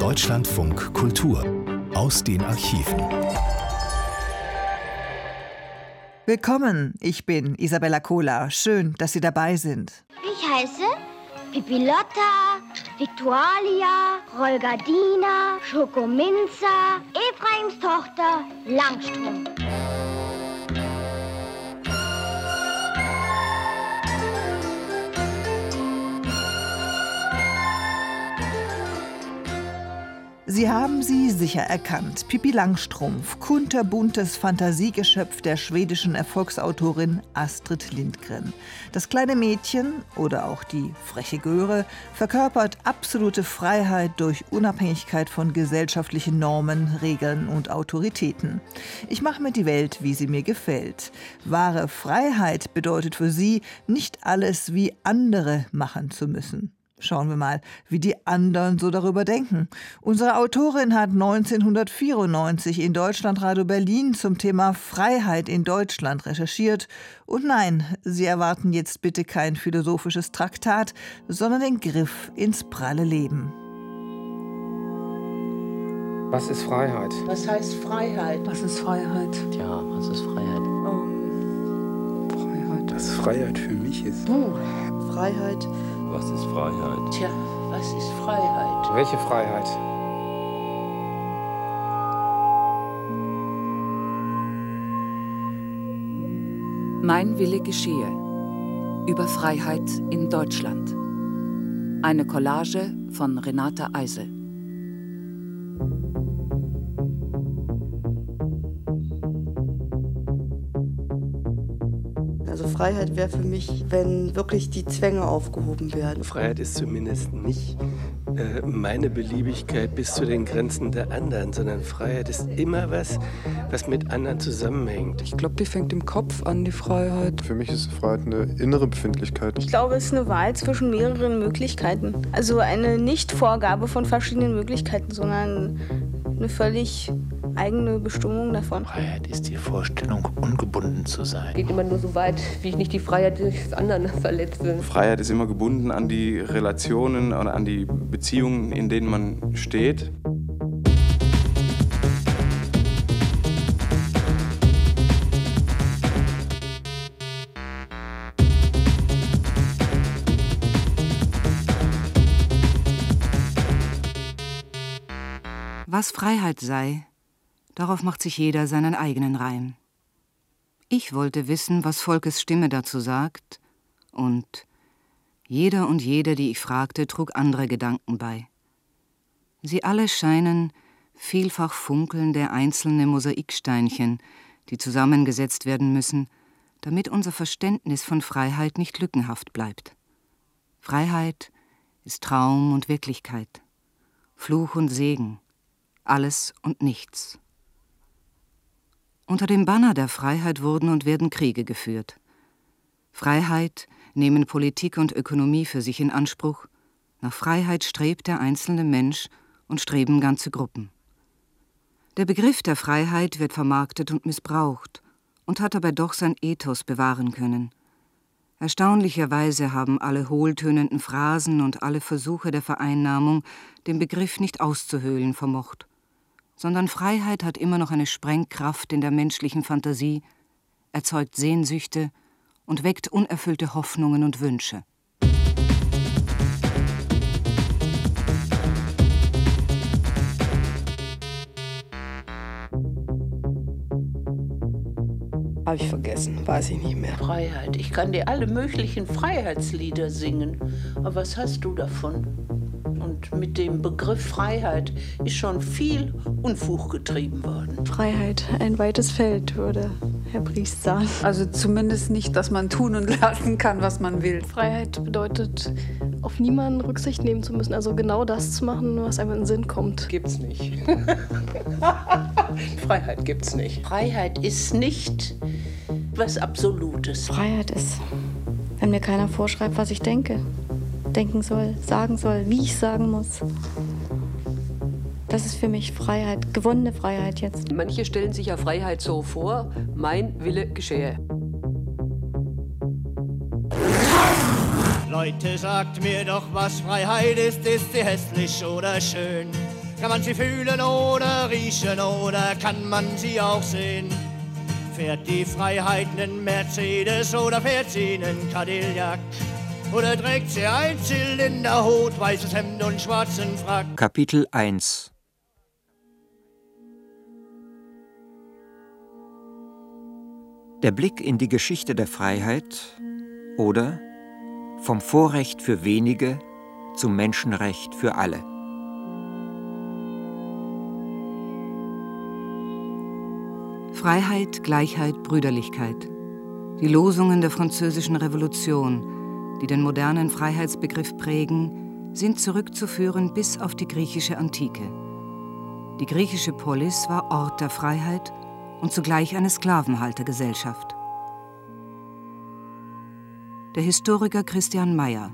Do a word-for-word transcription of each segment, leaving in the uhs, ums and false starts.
Deutschlandfunk Kultur aus den Archiven. Willkommen, ich bin Isabella Kohler. Schön, dass Sie dabei sind. Ich heiße Pippilotta, Viktualia, Rolgadina, Schokominza, Ephraims Tochter Langstrumpf. Sie haben sie sicher erkannt. Pippi Langstrumpf, kunterbuntes Fantasiegeschöpf der schwedischen Erfolgsautorin Astrid Lindgren. Das kleine Mädchen, oder auch die freche Göre, verkörpert absolute Freiheit durch Unabhängigkeit von gesellschaftlichen Normen, Regeln und Autoritäten. Ich mache mir die Welt, wie sie mir gefällt. Wahre Freiheit bedeutet für sie, nicht alles wie andere machen zu müssen. Schauen wir mal, wie die anderen so darüber denken. Unsere Autorin hat neunzehnhundertvierundneunzig in Deutschlandradio Berlin zum Thema Freiheit in Deutschland recherchiert. Und nein, Sie erwarten jetzt bitte kein philosophisches Traktat, sondern den Griff ins pralle Leben. Was ist Freiheit? Was heißt Freiheit? Was ist Freiheit? Tja, was ist Freiheit? Um, Freiheit. Was Freiheit für mich ist. Uh, Freiheit. Was ist Freiheit? Tja, was ist Freiheit? Welche Freiheit? Mein Wille geschehe. Über Freiheit in Deutschland. Eine Collage von Renate Eisel. Also Freiheit wäre für mich, wenn wirklich die Zwänge aufgehoben werden. Freiheit ist zumindest nicht äh, meine Beliebigkeit bis zu den Grenzen der anderen, sondern Freiheit ist immer was, was mit anderen zusammenhängt. Ich glaube, die fängt im Kopf an, die Freiheit. Für mich ist Freiheit eine innere Befindlichkeit. Ich glaube, es ist eine Wahl zwischen mehreren Möglichkeiten. Also eine Nicht-Vorgabe von verschiedenen Möglichkeiten, sondern eine völlig eigene Bestimmung davon. Freiheit ist die Vorstellung, ungebunden zu sein. Geht immer nur so weit, wie ich nicht die Freiheit des anderen verletze. Freiheit ist immer gebunden an die Relationen und an die Beziehungen, in denen man steht. Was Freiheit sei, darauf macht sich jeder seinen eigenen Reim. Ich wollte wissen, was Volkes Stimme dazu sagt, und jeder und jede, die ich fragte, trug andere Gedanken bei. Sie alle scheinen vielfach funkelnde einzelne Mosaiksteinchen, die zusammengesetzt werden müssen, damit unser Verständnis von Freiheit nicht lückenhaft bleibt. Freiheit ist Traum und Wirklichkeit, Fluch und Segen, alles und nichts. Unter dem Banner der Freiheit wurden und werden Kriege geführt. Freiheit nehmen Politik und Ökonomie für sich in Anspruch. Nach Freiheit strebt der einzelne Mensch und streben ganze Gruppen. Der Begriff der Freiheit wird vermarktet und missbraucht und hat dabei doch sein Ethos bewahren können. Erstaunlicherweise haben alle hohltönenden Phrasen und alle Versuche der Vereinnahmung den Begriff nicht auszuhöhlen vermocht, sondern Freiheit hat immer noch eine Sprengkraft in der menschlichen Fantasie, erzeugt Sehnsüchte und weckt unerfüllte Hoffnungen und Wünsche. Habe ich vergessen, weiß ich nicht mehr. Freiheit. Ich kann dir alle möglichen Freiheitslieder singen. Aber was hast du davon? Und mit dem Begriff Freiheit ist schon viel Unfug getrieben worden. Freiheit, ein weites Feld, würde Herr Briest sagen. Also zumindest nicht, dass man tun und lassen kann, was man will. Freiheit bedeutet, auf niemanden Rücksicht nehmen zu müssen. Also genau das zu machen, was einem in den Sinn kommt. Gibt's nicht. Freiheit gibt's nicht. Freiheit ist nicht was Absolutes. Freiheit ist, wenn mir keiner vorschreibt, was ich denke, denken soll, sagen soll, wie ich sagen muss. Das ist für mich Freiheit, gewonnene Freiheit jetzt. Manche stellen sich ja Freiheit so vor, mein Wille geschehe. Leute, sagt mir doch, was Freiheit ist, ist sie hässlich oder schön? Kann man sie fühlen oder riechen oder kann man sie auch sehen? Fährt die Freiheit nen Mercedes oder fährt sie nen Cadillac? Oder trägt sie ein Zylinderhut, weißes Hemd und schwarzen Frack? Kapitel eins. Der Blick in die Geschichte der Freiheit oder vom Vorrecht für wenige zum Menschenrecht für alle. Freiheit, Gleichheit, Brüderlichkeit. Die Losungen der Französischen Revolution, die den modernen Freiheitsbegriff prägen, sind zurückzuführen bis auf die griechische Antike. Die griechische Polis war Ort der Freiheit und zugleich eine Sklavenhaltergesellschaft. Der Historiker Christian Mayer.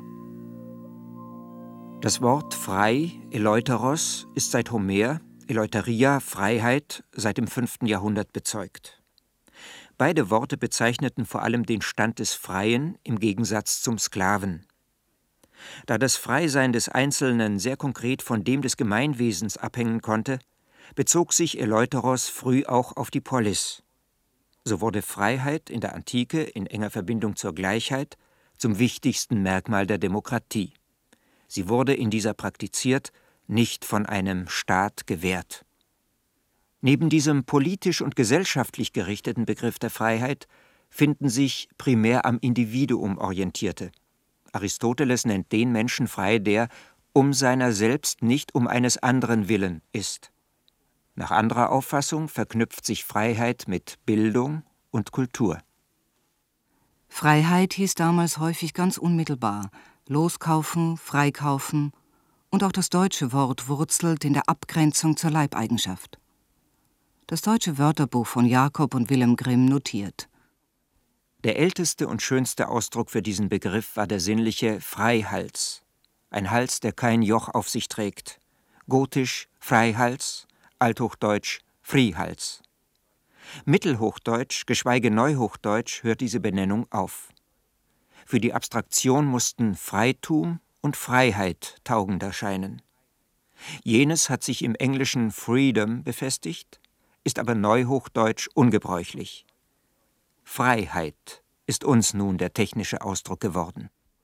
Das Wort frei, Eleuteros, ist seit Homer, Eleuteria, Freiheit, seit dem fünften Jahrhundert bezeugt. Beide Worte bezeichneten vor allem den Stand des Freien im Gegensatz zum Sklaven. Da das Freisein des Einzelnen sehr konkret von dem des Gemeinwesens abhängen konnte, bezog sich Eleuteros früh auch auf die Polis. So wurde Freiheit in der Antike in enger Verbindung zur Gleichheit zum wichtigsten Merkmal der Demokratie. Sie wurde in dieser praktiziert, nicht von einem Staat gewährt. Neben diesem politisch und gesellschaftlich gerichteten Begriff der Freiheit finden sich primär am Individuum orientierte. Aristoteles nennt den Menschen frei, der um seiner selbst, nicht um eines anderen willen ist. Nach anderer Auffassung verknüpft sich Freiheit mit Bildung und Kultur. Freiheit hieß damals häufig ganz unmittelbar loskaufen, freikaufen, und auch das deutsche Wort wurzelt in der Abgrenzung zur Leibeigenschaft. Das deutsche Wörterbuch von Jakob und Wilhelm Grimm notiert: Der älteste und schönste Ausdruck für diesen Begriff war der sinnliche Freihals. Ein Hals, der kein Joch auf sich trägt. Gotisch Freihals, althochdeutsch Friehals. Mittelhochdeutsch, geschweige Neuhochdeutsch, hört diese Benennung auf. Für die Abstraktion mussten Freitum und Freiheit taugend erscheinen. Jenes hat sich im Englischen Freedom befestigt, ist aber neuhochdeutsch ungebräuchlich. Freiheit ist uns nun der technische Ausdruck geworden.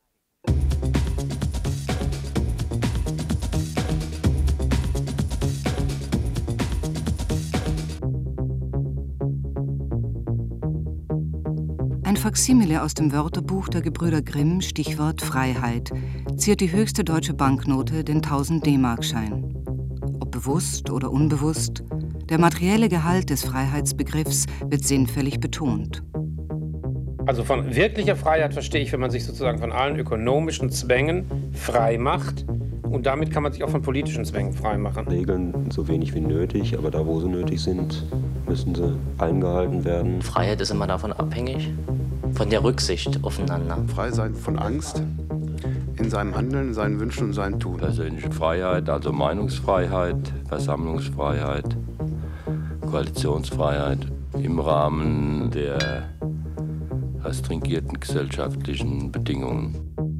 Ein Faksimile aus dem Wörterbuch der Gebrüder Grimm, Stichwort Freiheit, ziert die höchste deutsche Banknote, den tausend D-Mark-Schein. Ob bewusst oder unbewusst, der materielle Gehalt des Freiheitsbegriffs wird sinnfällig betont. Also von wirklicher Freiheit verstehe ich, wenn man sich sozusagen von allen ökonomischen Zwängen frei macht. Und damit kann man sich auch von politischen Zwängen frei machen. Regeln so wenig wie nötig, aber da, wo sie nötig sind, müssen sie eingehalten werden. Freiheit ist immer davon abhängig, von der Rücksicht aufeinander. Frei sein von Angst in seinem Handeln, in seinen Wünschen und seinem Tun. Persönliche Freiheit, also Meinungsfreiheit, Versammlungsfreiheit, Koalitionsfreiheit im Rahmen der restringierten gesellschaftlichen Bedingungen.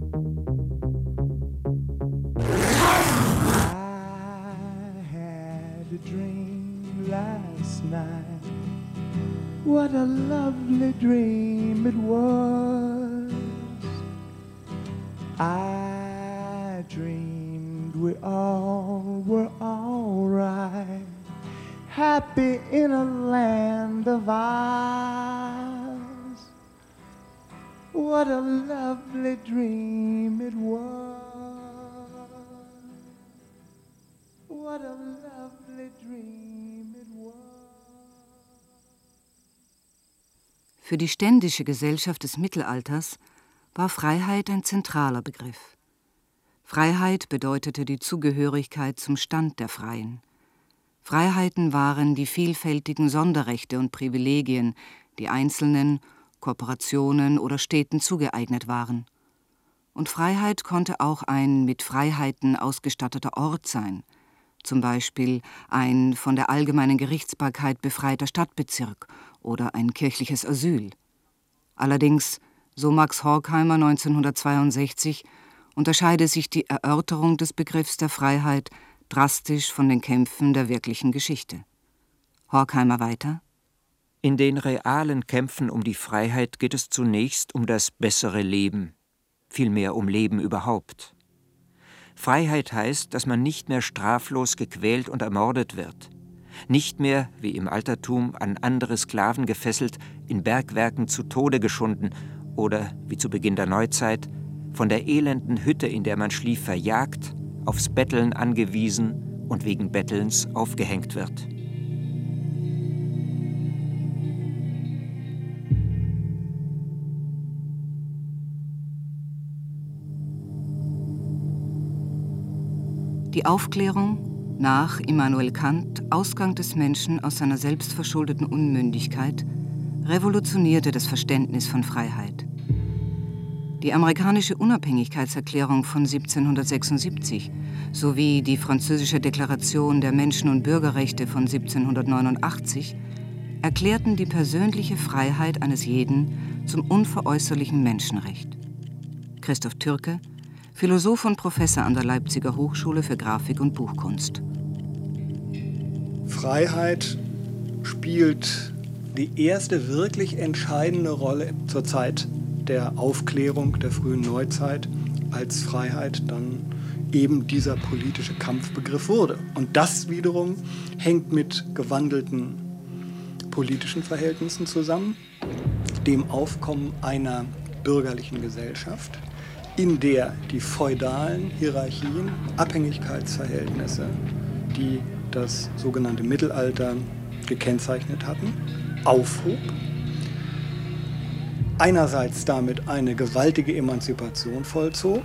What a lovely dream it was. I dreamed we all were all right, happy in a land of ours. What a lovely dream it was. What a lovely dream it was. Für die ständische Gesellschaft des Mittelalters war Freiheit ein zentraler Begriff. Freiheit bedeutete die Zugehörigkeit zum Stand der Freien. Freiheiten waren die vielfältigen Sonderrechte und Privilegien, die Einzelnen, Korporationen oder Städten zugeeignet waren. Und Freiheit konnte auch ein mit Freiheiten ausgestatteter Ort sein, zum Beispiel ein von der allgemeinen Gerichtsbarkeit befreiter Stadtbezirk oder ein kirchliches Asyl. Allerdings, so Max Horkheimer neunzehnhundertzweiundsechzig, unterscheide sich die Erörterung des Begriffs der Freiheit drastisch von den Kämpfen der wirklichen Geschichte. Horkheimer weiter: In den realen Kämpfen um die Freiheit geht es zunächst um das bessere Leben, vielmehr um Leben überhaupt. Freiheit heißt, dass man nicht mehr straflos gequält und ermordet wird, nicht mehr, wie im Altertum, an andere Sklaven gefesselt, in Bergwerken zu Tode geschunden oder, wie zu Beginn der Neuzeit, von der elenden Hütte, in der man schlief, verjagt, aufs Betteln angewiesen und wegen Bettelns aufgehängt wird. Die Aufklärung, nach Immanuel Kant, Ausgang des Menschen aus seiner selbstverschuldeten Unmündigkeit, revolutionierte das Verständnis von Freiheit. Die amerikanische Unabhängigkeitserklärung von siebzehnhundertsechsundsiebzig sowie die französische Deklaration der Menschen- und Bürgerrechte von siebzehnhundertneunundachtzig erklärten die persönliche Freiheit eines jeden zum unveräußerlichen Menschenrecht. Christoph Türke, Philosoph und Professor an der Leipziger Hochschule für Grafik und Buchkunst. Freiheit spielt die erste wirklich entscheidende Rolle zur Zeit der Aufklärung der frühen Neuzeit, als Freiheit dann eben dieser politische Kampfbegriff wurde. Und das wiederum hängt mit gewandelten politischen Verhältnissen zusammen, dem Aufkommen einer bürgerlichen Gesellschaft, in der die feudalen Hierarchien, Abhängigkeitsverhältnisse, die das sogenannte Mittelalter gekennzeichnet hatten, aufhob. Einerseits damit eine gewaltige Emanzipation vollzog.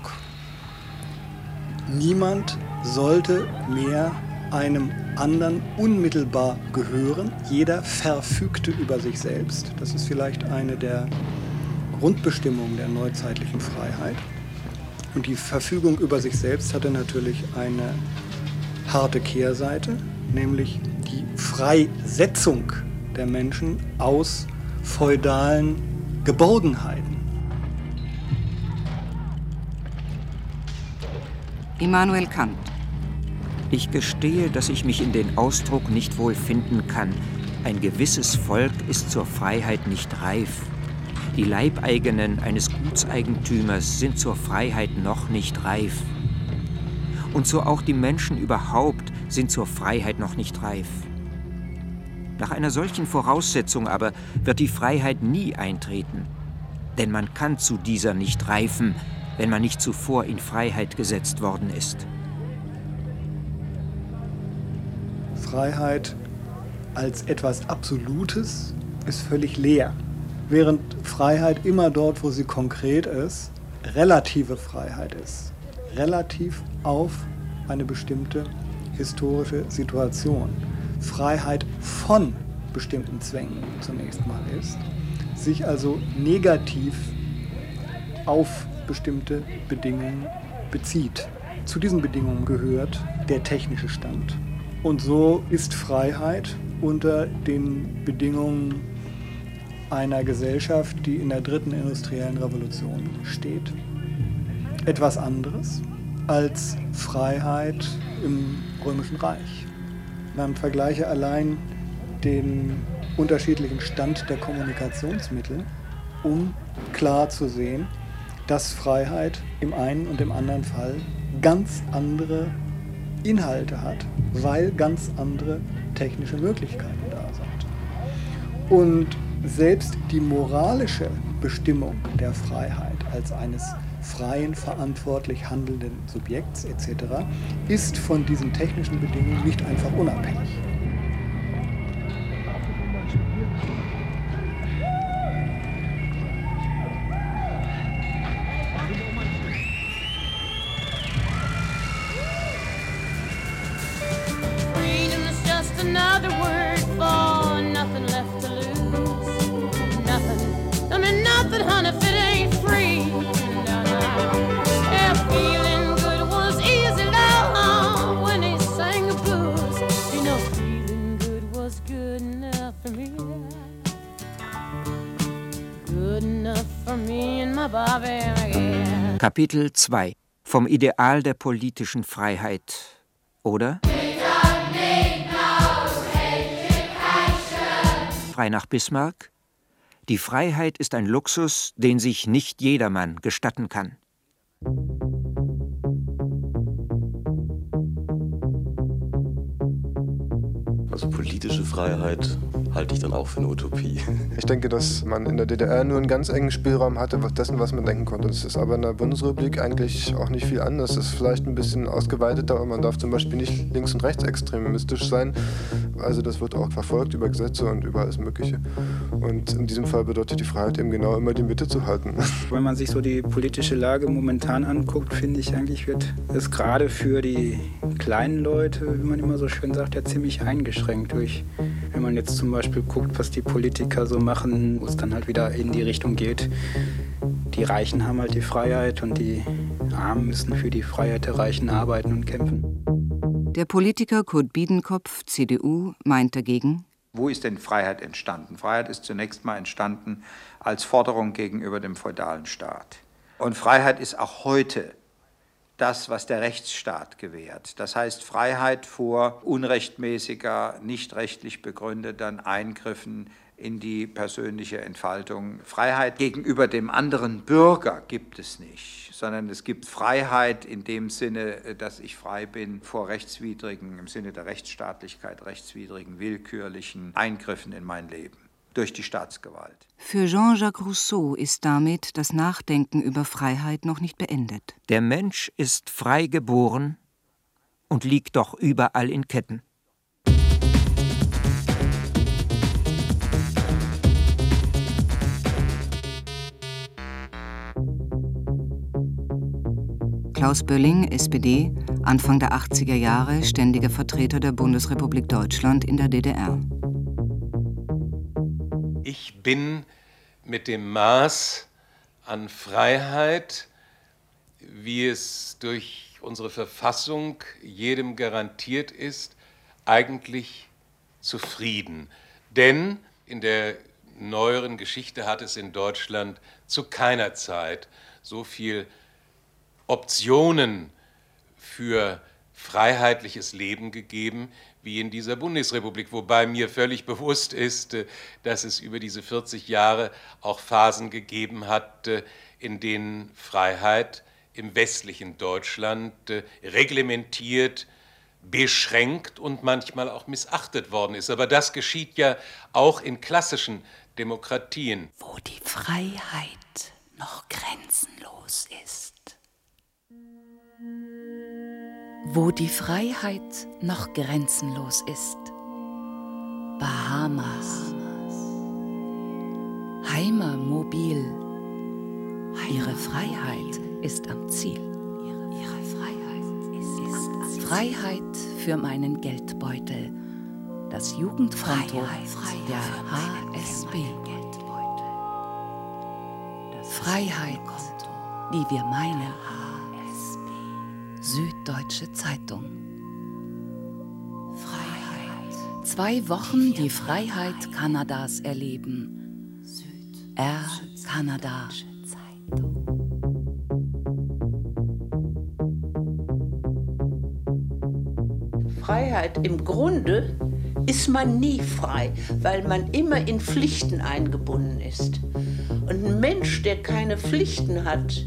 Niemand sollte mehr einem anderen unmittelbar gehören. Jeder verfügte über sich selbst. Das ist vielleicht eine der Grundbestimmungen der neuzeitlichen Freiheit. Und die Verfügung über sich selbst hatte natürlich eine harte Kehrseite, nämlich die Freisetzung der Menschen aus feudalen Geborgenheiten. Immanuel Kant. Ich gestehe, dass ich mich in den Ausdruck nicht wohl finden kann. Ein gewisses Volk ist zur Freiheit nicht reif. Die Leibeigenen eines Gutseigentümers sind zur Freiheit noch nicht reif. Und so auch die Menschen überhaupt sind zur Freiheit noch nicht reif. Nach einer solchen Voraussetzung aber wird die Freiheit nie eintreten. Denn man kann zu dieser nicht reifen, wenn man nicht zuvor in Freiheit gesetzt worden ist. Freiheit als etwas Absolutes ist völlig leer. Während Freiheit immer dort, wo sie konkret ist, relative Freiheit ist. Relativ auf eine bestimmte historische Situation. Freiheit von bestimmten Zwängen zunächst mal ist, sich also negativ auf bestimmte Bedingungen bezieht. Zu diesen Bedingungen gehört der technische Stand. Und so ist Freiheit unter den Bedingungen einer Gesellschaft, die in der dritten industriellen Revolution steht, etwas anderes als Freiheit im Römischen Reich. Man vergleiche allein den unterschiedlichen Stand der Kommunikationsmittel, um klar zu sehen, dass Freiheit im einen und im anderen Fall ganz andere Inhalte hat, weil ganz andere technische Möglichkeiten da sind. Und selbst die moralische Bestimmung der Freiheit als eines freien, verantwortlich handelnden Subjekts et cetera ist von diesen technischen Bedingungen nicht einfach unabhängig. Freedom is just another word for nothing left to lose. Nothing, I mean nothing, honey, if it ain't free. No, no. Yeah, feeling good was easy, love, when they sang the blues. You know, feeling good was good enough for me. Good enough for me and my Bobby, yeah. Kapitel zwei. Vom Ideal der politischen Freiheit. Oder frei nach Bismarck: Die Freiheit ist ein Luxus, den sich nicht jedermann gestatten kann. Also politische Freiheit halte ich dann auch für eine Utopie. Ich denke, dass man in der D D R nur einen ganz engen Spielraum hatte, dessen, was man denken konnte. Das ist aber in der Bundesrepublik eigentlich auch nicht viel anders. Es ist vielleicht ein bisschen ausgeweiteter, aber man darf zum Beispiel nicht links- und rechtsextremistisch sein. Also das wird auch verfolgt über Gesetze und über alles Mögliche. Und in diesem Fall bedeutet die Freiheit eben genau immer die Mitte zu halten. Wenn man sich so die politische Lage momentan anguckt, finde ich eigentlich, wird es gerade für die kleinen Leute, wie man immer so schön sagt, ja ziemlich eingeschränkt durch, wenn man jetzt zum Beispiel guckt, was die Politiker so machen, wo es dann halt wieder in die Richtung geht. Die Reichen haben halt die Freiheit und die Armen müssen für die Freiheit der Reichen arbeiten und kämpfen. Der Politiker Kurt Biedenkopf, C D U, meint dagegen: Wo ist denn Freiheit entstanden? Freiheit ist zunächst mal entstanden als Forderung gegenüber dem feudalen Staat. Und Freiheit ist auch heute das, was der Rechtsstaat gewährt. Das heißt Freiheit vor unrechtmäßiger, nicht rechtlich begründeten Eingriffen in die persönliche Entfaltung. Freiheit gegenüber dem anderen Bürger gibt es nicht, sondern es gibt Freiheit in dem Sinne, dass ich frei bin vor rechtswidrigen, im Sinne der Rechtsstaatlichkeit, rechtswidrigen, willkürlichen Eingriffen in mein Leben durch die Staatsgewalt. Für Jean-Jacques Rousseau ist damit das Nachdenken über Freiheit noch nicht beendet. Der Mensch ist frei geboren und liegt doch überall in Ketten. Klaus Bölling, S P D, Anfang der achtziger Jahre ständiger Vertreter der Bundesrepublik Deutschland in der D D R. Ich bin mit dem Maß an Freiheit, wie es durch unsere Verfassung jedem garantiert ist, eigentlich zufrieden. Denn in der neueren Geschichte hat es in Deutschland zu keiner Zeit so viel Optionen für freiheitliches Leben gegeben wie in dieser Bundesrepublik, wobei mir völlig bewusst ist, dass es über diese vierzig Jahre auch Phasen gegeben hat, in denen Freiheit im westlichen Deutschland reglementiert, beschränkt und manchmal auch missachtet worden ist. Aber das geschieht ja auch in klassischen Demokratien. Wo die Freiheit noch grenzenlos ist. Wo die Freiheit noch grenzenlos ist. Bahamas. Heimer Mobil. Ihre Freiheit ist am Ziel. Ihre Freiheit ist, ist Freiheit für meinen Geldbeutel. Das Jugendkonto der H S B. Freiheit, wie wir meinen. Süddeutsche Zeitung. Freiheit. Zwei Wochen die Freiheit Kanadas erleben. Air Kanada. Freiheit im Grunde ist man nie frei, weil man immer in Pflichten eingebunden ist. Und ein Mensch, der keine Pflichten hat,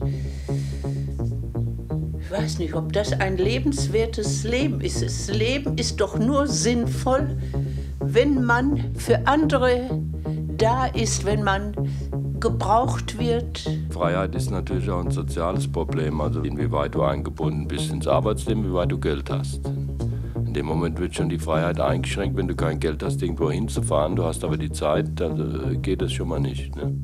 ich weiß nicht, ob das ein lebenswertes Leben ist. Das Leben ist doch nur sinnvoll, wenn man für andere da ist, wenn man gebraucht wird. Freiheit ist natürlich auch ein soziales Problem, also inwieweit du eingebunden bist ins Arbeitsleben, wie weit du Geld hast. In dem Moment wird schon die Freiheit eingeschränkt, wenn du kein Geld hast, irgendwo hinzufahren. Du hast aber die Zeit, dann geht das schon mal nicht. Ne?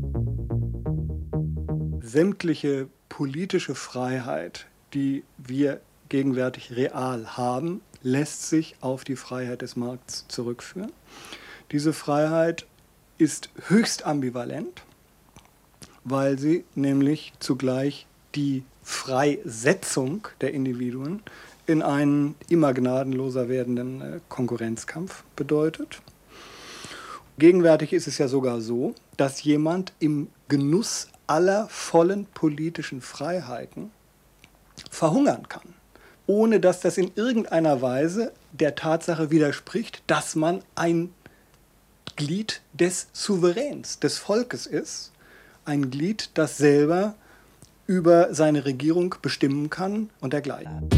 Sämtliche politische Freiheit, die wir gegenwärtig real haben, lässt sich auf die Freiheit des Markts zurückführen. Diese Freiheit ist höchst ambivalent, weil sie nämlich zugleich die Freisetzung der Individuen in einen immer gnadenloser werdenden Konkurrenzkampf bedeutet. Gegenwärtig ist es ja sogar so, dass jemand im Genuss aller vollen politischen Freiheiten verhungern kann, ohne dass das in irgendeiner Weise der Tatsache widerspricht, dass man ein Glied des Souveräns, des Volkes ist, ein Glied, das selber über seine Regierung bestimmen kann und dergleichen.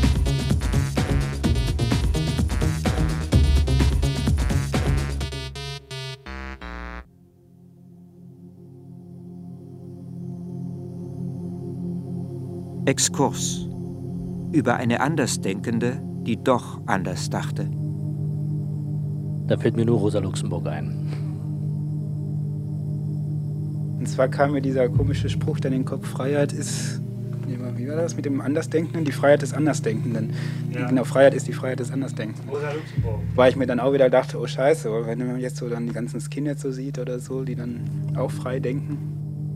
Exkurs über eine Andersdenkende, die doch anders dachte. Da fällt mir nur Rosa Luxemburg ein. Und zwar kam mir dieser komische Spruch dann in den Kopf, Freiheit ist, wie war das mit dem Andersdenkenden? Die Freiheit des Andersdenkenden. Ja. Genau, Freiheit ist die Freiheit des Andersdenkenden. Rosa Luxemburg. Weil ich mir dann auch wieder dachte, oh scheiße, wenn man jetzt so dann die ganzen Skinheads so sieht oder so, die dann auch frei denken.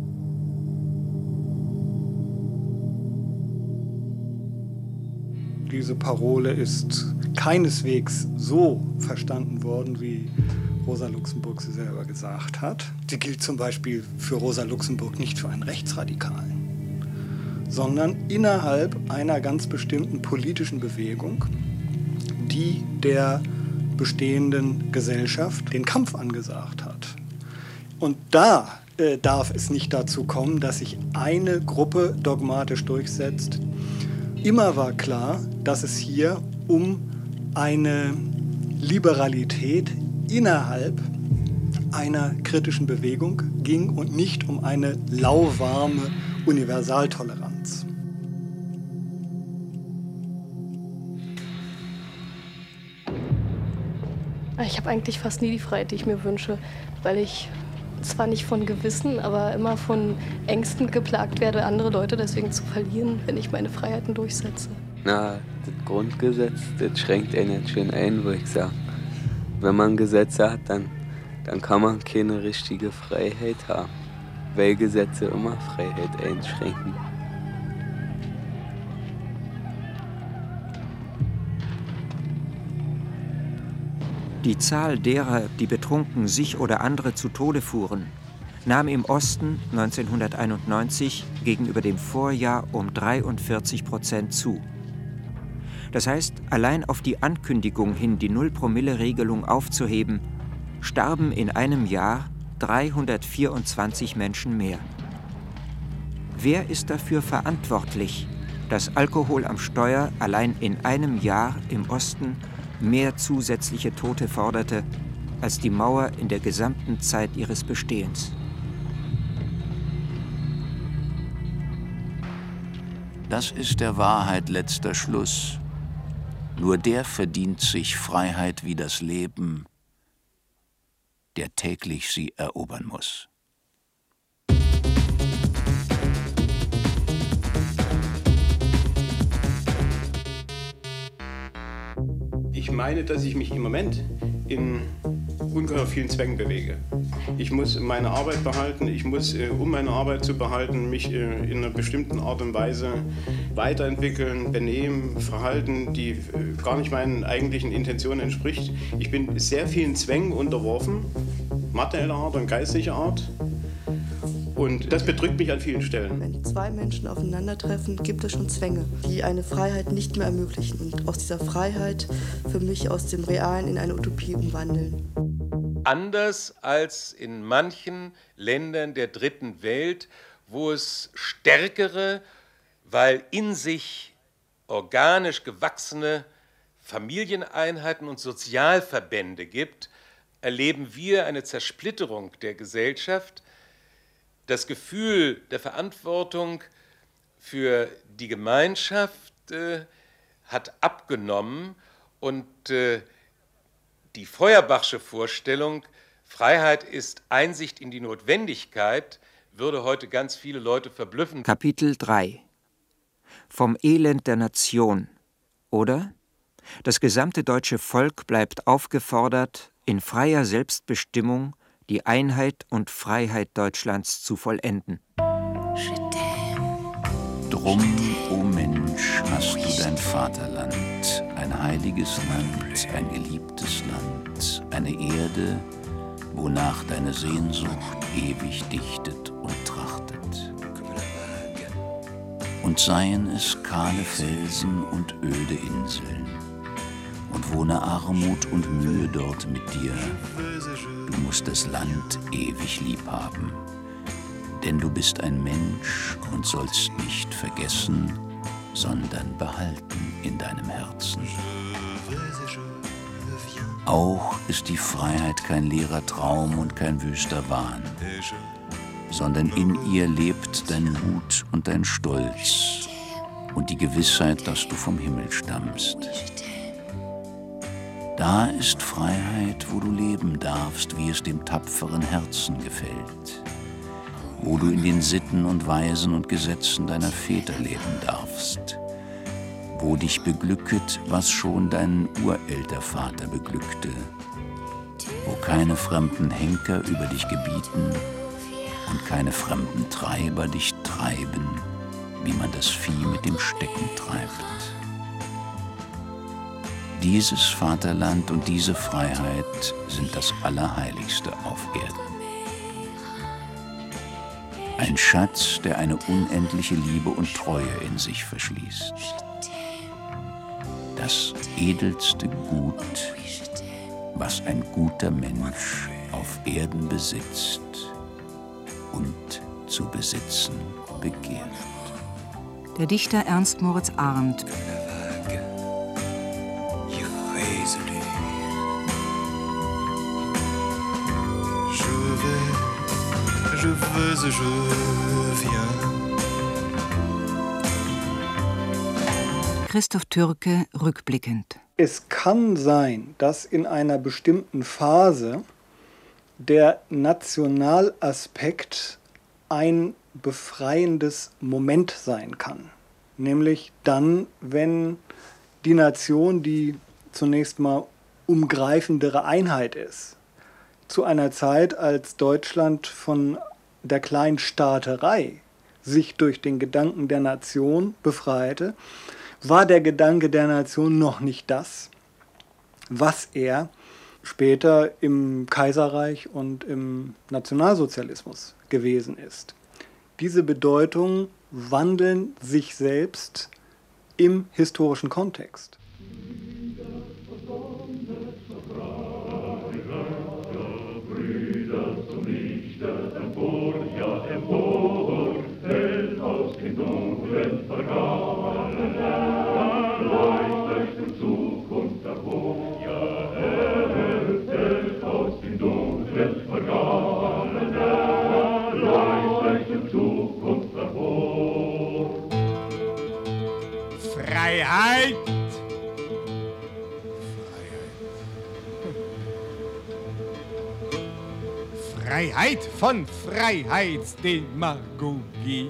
Diese Parole ist keineswegs so verstanden worden, wie Rosa Luxemburg sie selber gesagt hat. Sie gilt zum Beispiel für Rosa Luxemburg nicht für einen Rechtsradikalen, sondern innerhalb einer ganz bestimmten politischen Bewegung, die der bestehenden Gesellschaft den Kampf angesagt hat. Und da äh, darf es nicht dazu kommen, dass sich eine Gruppe dogmatisch durchsetzt. Immer war klar, dass es hier um eine Liberalität innerhalb einer kritischen Bewegung ging und nicht um eine lauwarme Universaltoleranz. Ich habe eigentlich fast nie die Freiheit, die ich mir wünsche, weil ich zwar nicht von Gewissen, aber immer von Ängsten geplagt werde, andere Leute deswegen zu verlieren, wenn ich meine Freiheiten durchsetze. Na, das Grundgesetz, das schränkt einen jetzt schön ein, wo ich sage, wenn man Gesetze hat, dann, dann kann man keine richtige Freiheit haben, weil Gesetze immer Freiheit einschränken. Die Zahl derer, die betrunken sich oder andere zu Tode fuhren, nahm im Osten neunzehnhunderteinundneunzig gegenüber dem Vorjahr um dreiundvierzig Prozent zu. Das heißt, allein auf die Ankündigung hin, die Null-Promille-Regelung aufzuheben, starben in einem Jahr dreihundertvierundzwanzig Menschen mehr. Wer ist dafür verantwortlich, dass Alkohol am Steuer allein in einem Jahr im Osten mehr zusätzliche Tote forderte, als die Mauer in der gesamten Zeit ihres Bestehens? Das ist der Wahrheit letzter Schluss. Nur der verdient sich Freiheit wie das Leben, der täglich sie erobern muss. Ich meine, dass ich mich im Moment in ungeheuer vielen Zwängen bewege. Ich muss meine Arbeit behalten, ich muss, äh, um meine Arbeit zu behalten, mich äh, in einer bestimmten Art und Weise weiterentwickeln, benehmen, verhalten, die äh, gar nicht meinen eigentlichen Intentionen entspricht. Ich bin sehr vielen Zwängen unterworfen, materieller Art und geistiger Art. Und das bedrückt mich an vielen Stellen. Wenn zwei Menschen aufeinandertreffen, gibt es schon Zwänge, die eine Freiheit nicht mehr ermöglichen und aus dieser Freiheit für mich aus dem Realen in eine Utopie umwandeln. Anders als in manchen Ländern der dritten Welt, wo es stärkere, weil in sich organisch gewachsene Familieneinheiten und Sozialverbände gibt, erleben wir eine Zersplitterung der Gesellschaft. Das Gefühl der Verantwortung für die Gemeinschaft äh, hat abgenommen und äh, die Feuerbachsche Vorstellung, Freiheit ist Einsicht in die Notwendigkeit, würde heute ganz viele Leute verblüffen. Kapitel drei. Vom Elend der Nation. Oder? Das gesamte deutsche Volk bleibt aufgefordert, in freier Selbstbestimmung die Einheit und Freiheit Deutschlands zu vollenden. Drum, o Mensch, hast du dein Vaterland, ein heiliges Land, ein geliebtes Land, eine Erde, wonach deine Sehnsucht ewig dichtet und trachtet. Und seien es kahle Felsen und öde Inseln, und wohne Armut und Mühe dort mit dir, du musst das Land ewig lieb haben, denn du bist ein Mensch und sollst nicht vergessen, sondern behalten in deinem Herzen. Auch ist die Freiheit kein leerer Traum und kein wüster Wahn, sondern in ihr lebt dein Mut und dein Stolz und die Gewissheit, dass du vom Himmel stammst. Da ist Freiheit, wo du leben darfst, wie es dem tapferen Herzen gefällt, wo du in den Sitten und Weisen und Gesetzen deiner Väter leben darfst, wo dich beglücket, was schon dein Urältervater beglückte, wo keine fremden Henker über dich gebieten und keine fremden Treiber dich treiben, wie man das Vieh mit dem Stecken treibt. Dieses Vaterland und diese Freiheit sind das Allerheiligste auf Erden. Ein Schatz, der eine unendliche Liebe und Treue in sich verschließt. Das edelste Gut, was ein guter Mensch auf Erden besitzt und zu besitzen begehrt. Der Dichter Ernst Moritz Arndt. Je veux et je viens. Christoph Türke rückblickend. Es kann sein, dass in einer bestimmten Phase der Nationalaspekt ein befreiendes Moment sein kann. Nämlich dann, wenn die Nation die zunächst mal umgreifendere Einheit ist. Zu einer Zeit, als Deutschland von der Kleinstaaterei sich durch den Gedanken der Nation befreite, war der Gedanke der Nation noch nicht das, was er später im Kaiserreich und im Nationalsozialismus gewesen ist. Diese Bedeutungen wandeln sich selbst im historischen Kontext. Freiheit! Freiheit von Freiheitsdemagogie.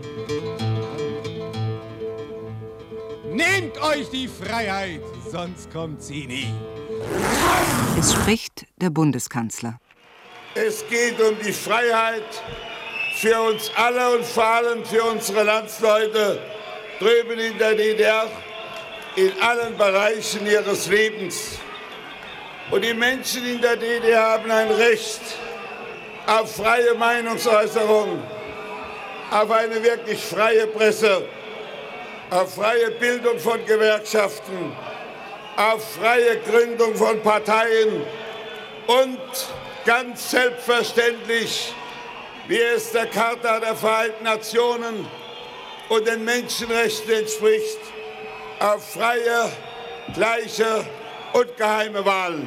Nehmt euch die Freiheit, sonst kommt sie nie. Es spricht der Bundeskanzler. Es geht um die Freiheit für uns alle und vor allem für unsere Landsleute drüben in der D D R, in allen Bereichen ihres Lebens. Und die Menschen in der D D R haben ein Recht auf freie Meinungsäußerung, auf eine wirklich freie Presse, auf freie Bildung von Gewerkschaften, auf freie Gründung von Parteien und ganz selbstverständlich, wie es der Charta der Vereinten Nationen und den Menschenrechten entspricht, auf freie, gleiche und geheime Wahlen.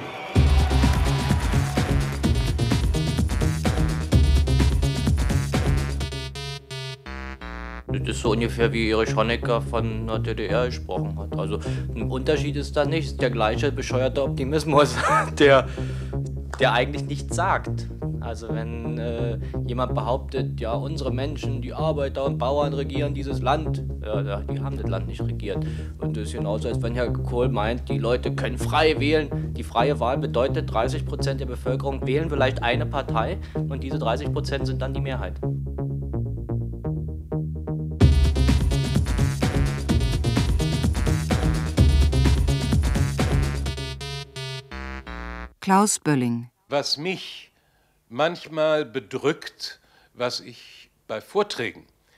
Das ist so ungefähr wie Erich Honecker von der D D R gesprochen hat. Also ein Unterschied ist da nicht, der gleiche bescheuerte Optimismus, der, der eigentlich nichts sagt. Also wenn äh, jemand behauptet, ja, unsere Menschen, die Arbeiter und Bauern regieren dieses Land, ja, die haben das Land nicht regiert. Und das ist genauso, als wenn Herr Kohl meint, die Leute können frei wählen. Die freie Wahl bedeutet, dreißig Prozent der Bevölkerung wählen vielleicht eine Partei und diese dreißig Prozent sind dann die Mehrheit. Klaus Bölling. Was mich manchmal bedrückt, was ich bei Vorträgen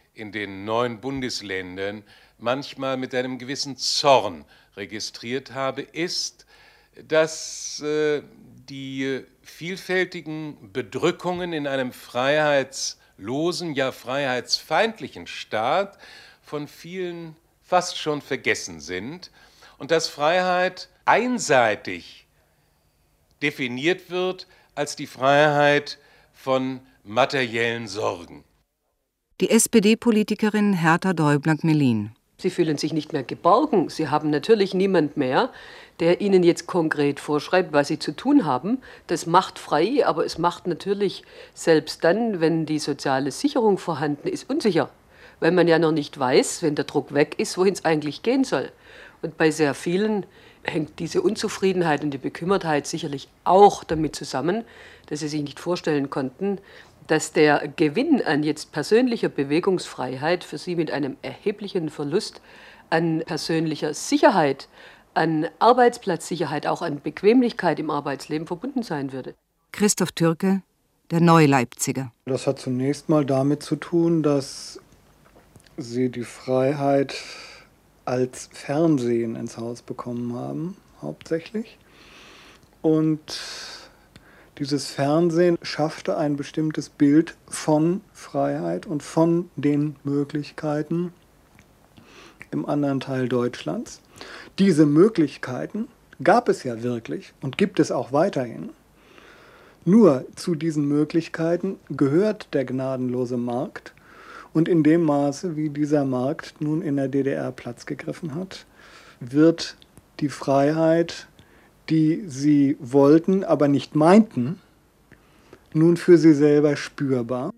in den neuen Bundesländern manchmal mit einem gewissen Zorn registriert habe, ist, dass äh, die vielfältigen Bedrückungen in einem freiheitslosen, ja freiheitsfeindlichen Staat von vielen fast schon vergessen sind und dass Freiheit einseitig definiert wird als die Freiheit von materiellen Sorgen. Die S P D-Politikerin Hertha Däubler-Gmelin. Sie fühlen sich nicht mehr geborgen. Sie haben natürlich niemand mehr, der Ihnen jetzt konkret vorschreibt, was Sie zu tun haben. Das macht frei, aber es macht natürlich selbst dann, wenn die soziale Sicherung vorhanden ist, unsicher. Weil man ja noch nicht weiß, wenn der Druck weg ist, wohin es eigentlich gehen soll. Und bei sehr vielen hängt diese Unzufriedenheit und die Bekümmertheit sicherlich auch damit zusammen, dass sie sich nicht vorstellen konnten, dass der Gewinn an jetzt persönlicher Bewegungsfreiheit für sie mit einem erheblichen Verlust an persönlicher Sicherheit, an Arbeitsplatzsicherheit, auch an Bequemlichkeit im Arbeitsleben verbunden sein würde. Christoph Türke, der Neuleipziger. Das hat zunächst mal damit zu tun, dass sie die Freiheit als Fernsehen ins Haus bekommen haben, hauptsächlich. Und dieses Fernsehen schaffte ein bestimmtes Bild von Freiheit und von den Möglichkeiten im anderen Teil Deutschlands. Diese Möglichkeiten gab es ja wirklich und gibt es auch weiterhin. Nur zu diesen Möglichkeiten gehört der gnadenlose Markt. Und in dem Maße, wie dieser Markt nun in der D D R Platz gegriffen hat, wird die Freiheit, die sie wollten, aber nicht meinten, nun für sie selber spürbar.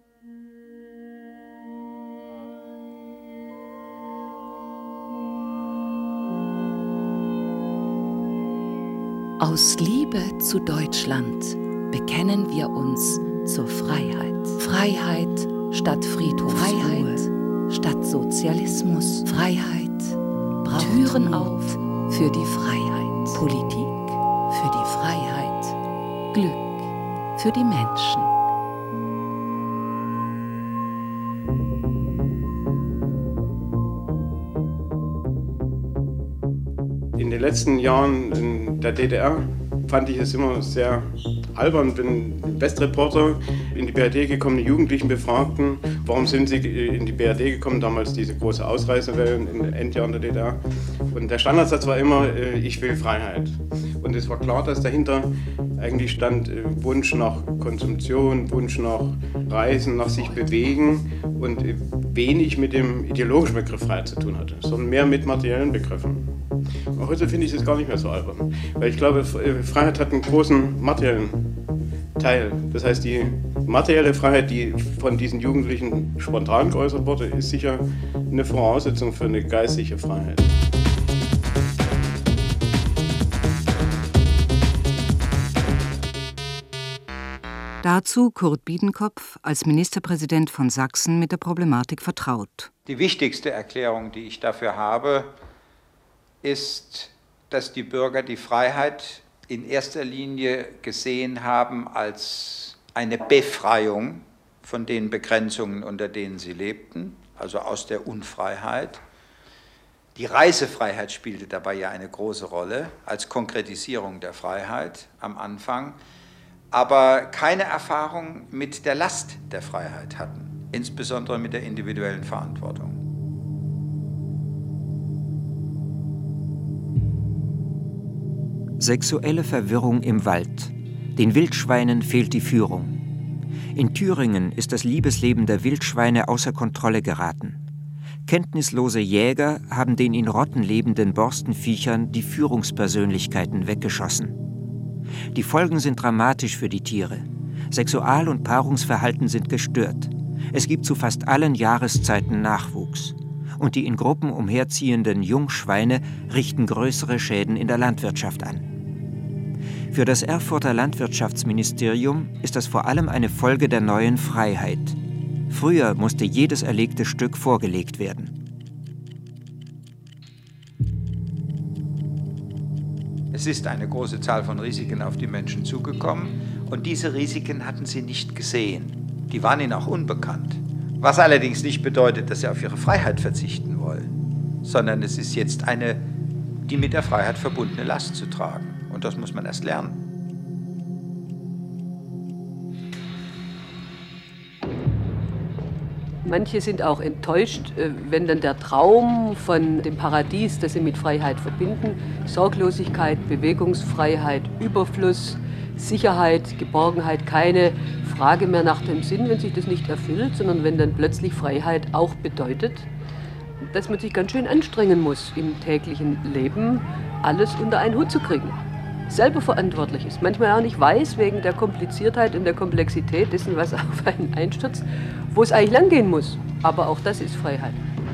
Aus Liebe zu Deutschland bekennen wir uns zur Freiheit. Freiheit statt Friedhof. Freiheit statt Sozialismus. Freiheit braucht Türen auf für die Freiheit. Politik für die Freiheit. Glück für die Menschen. In den letzten Jahren in der D D R fand ich es immer sehr albern, wenn Westreporter in die B R D gekommene Jugendlichen befragten, warum sind sie in die B R D gekommen, damals diese große Ausreisewelle in den Endjahren der D D R. Und der Standardsatz war immer, ich will Freiheit. Und es war klar, dass dahinter eigentlich stand Wunsch nach Konsumtion, Wunsch nach Reisen, nach sich bewegen und wenig mit dem ideologischen Begriff Freiheit zu tun hatte, sondern mehr mit materiellen Begriffen. Und heute finde ich es gar nicht mehr so albern, weil ich glaube, Freiheit hat einen großen materiellen Teil. Das heißt, die materielle Freiheit, die von diesen Jugendlichen spontan geäußert wurde, ist sicher eine Voraussetzung für eine geistige Freiheit. Dazu Kurt Biedenkopf als Ministerpräsident von Sachsen mit der Problematik vertraut. Die wichtigste Erklärung, die ich dafür habe, ist, dass die Bürger die Freiheit in erster Linie gesehen haben als eine Befreiung von den Begrenzungen, unter denen sie lebten, also aus der Unfreiheit. Die Reisefreiheit spielte dabei ja eine große Rolle als Konkretisierung der Freiheit am Anfang, aber keine Erfahrung mit der Last der Freiheit hatten, insbesondere mit der individuellen Verantwortung. Sexuelle Verwirrung im Wald. Den Wildschweinen fehlt die Führung. In Thüringen ist das Liebesleben der Wildschweine außer Kontrolle geraten. Kenntnislose Jäger haben den in Rotten lebenden Borstenviechern die Führungspersönlichkeiten weggeschossen. Die Folgen sind dramatisch für die Tiere. Sexual- und Paarungsverhalten sind gestört. Es gibt zu fast allen Jahreszeiten Nachwuchs. Und die in Gruppen umherziehenden Jungschweine richten größere Schäden in der Landwirtschaft an. Für das Erfurter Landwirtschaftsministerium ist das vor allem eine Folge der neuen Freiheit. Früher musste jedes erlegte Stück vorgelegt werden. Es ist eine große Zahl von Risiken auf die Menschen zugekommen und diese Risiken hatten sie nicht gesehen. Die waren ihnen auch unbekannt. Was allerdings nicht bedeutet, dass sie auf ihre Freiheit verzichten wollen, sondern es ist jetzt eine, die mit der Freiheit verbundene Last zu tragen. Und das muss man erst lernen. Manche sind auch enttäuscht, wenn dann der Traum von dem Paradies, das sie mit Freiheit verbinden, Sorglosigkeit, Bewegungsfreiheit, Überfluss, Sicherheit, Geborgenheit, keine Frage mehr nach dem Sinn, wenn sich das nicht erfüllt, sondern wenn dann plötzlich Freiheit auch bedeutet, dass man sich ganz schön anstrengen muss, im täglichen Leben alles unter einen Hut zu kriegen. Selber verantwortlich ist, manchmal auch nicht weiß, wegen der Kompliziertheit und der Komplexität dessen, was auf einen einstürzt, wo es eigentlich lang gehen muss. Aber auch das ist Freiheit.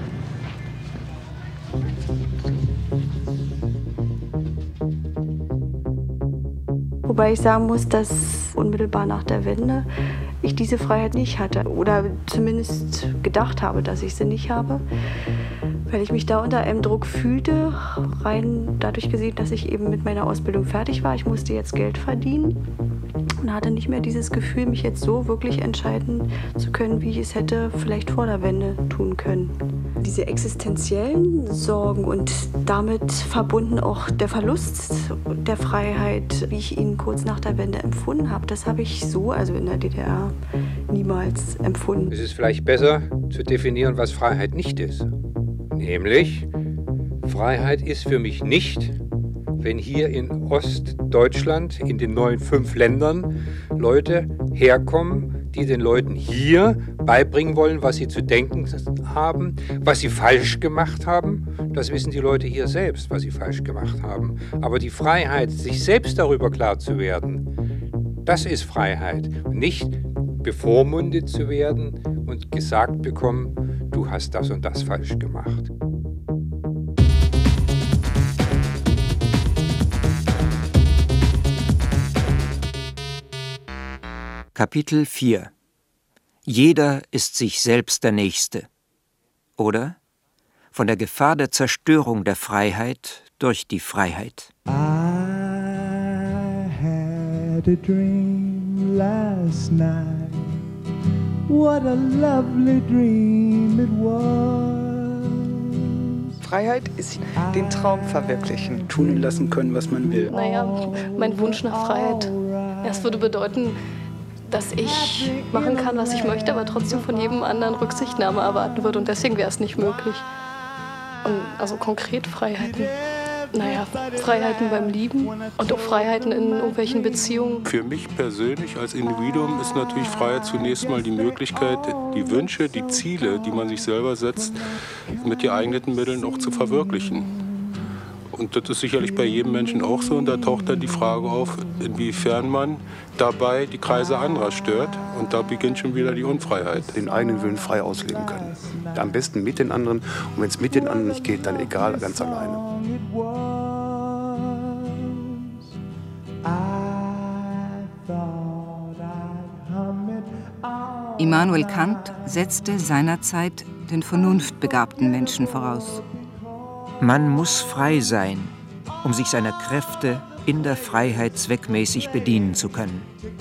Wobei ich sagen muss, dass unmittelbar nach der Wende ich diese Freiheit nicht hatte oder zumindest gedacht habe, dass ich sie nicht habe, weil ich mich da unter einem Druck fühlte, rein dadurch gesehen, dass ich eben mit meiner Ausbildung fertig war. Ich musste jetzt Geld verdienen und hatte nicht mehr dieses Gefühl, mich jetzt so wirklich entscheiden zu können, wie ich es hätte vielleicht vor der Wende tun können. Diese existenziellen Sorgen und damit verbunden auch der Verlust der Freiheit, wie ich ihn kurz nach der Wende empfunden habe, das habe ich so, also in der D D R, niemals empfunden. Es ist vielleicht besser zu definieren, was Freiheit nicht ist. Nämlich, Freiheit ist für mich nicht, wenn hier in Ostdeutschland, in den neuen fünf Ländern, Leute herkommen, die den Leuten hier beibringen wollen, was sie zu denken haben, was sie falsch gemacht haben. Das wissen die Leute hier selbst, was sie falsch gemacht haben. Aber die Freiheit, sich selbst darüber klar zu werden, das ist Freiheit. Und nicht bevormundet zu werden und gesagt bekommen, du hast das und das falsch gemacht. Kapitel vier. Jeder ist sich selbst der Nächste. Oder von der Gefahr der Zerstörung der Freiheit durch die Freiheit. I had a dream last night. What a lovely dream it was. Freiheit ist den Traum verwirklichen. Tun und lassen können, was man will. Naja, mein Wunsch nach Freiheit. Das würde bedeuten, dass ich machen kann, was ich möchte, aber trotzdem von jedem anderen Rücksichtnahme erwarten würde. Und deswegen wäre es nicht möglich. Und also konkret Freiheiten. Naja, Freiheiten beim Lieben und auch Freiheiten in irgendwelchen Beziehungen. Für mich persönlich als Individuum ist natürlich Freiheit zunächst mal die Möglichkeit, die Wünsche, die Ziele, die man sich selber setzt, mit geeigneten Mitteln auch zu verwirklichen. Und das ist sicherlich bei jedem Menschen auch so. Und da taucht dann die Frage auf, inwiefern man dabei die Kreise anderer stört. Und da beginnt schon wieder die Unfreiheit. Den eigenen Willen frei ausleben können. Am besten mit den anderen. Und wenn es mit den anderen nicht geht, dann egal, ganz alleine. Immanuel Kant setzte seinerzeit den vernunftbegabten Menschen voraus. Man muss frei sein, um sich seiner Kräfte in der Freiheit zweckmäßig bedienen zu können.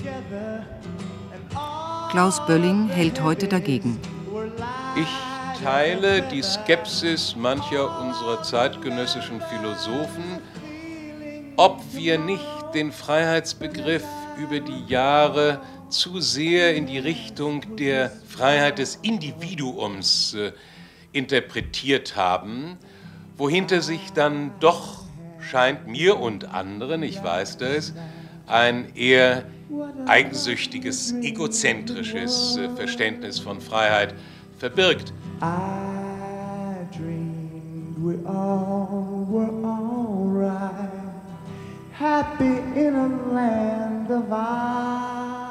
Klaus Bölling hält heute dagegen. Ich teile die Skepsis mancher unserer zeitgenössischen Philosophen, ob wir nicht den Freiheitsbegriff über die Jahre zu sehr in die Richtung der Freiheit des Individuums äh, interpretiert haben, wohinter sich dann doch, scheint mir und anderen, ich weiß das, ein eher eigensüchtiges, egozentrisches äh, Verständnis von Freiheit verbirgt. I dreamed we all were all right, happy in a land of ours.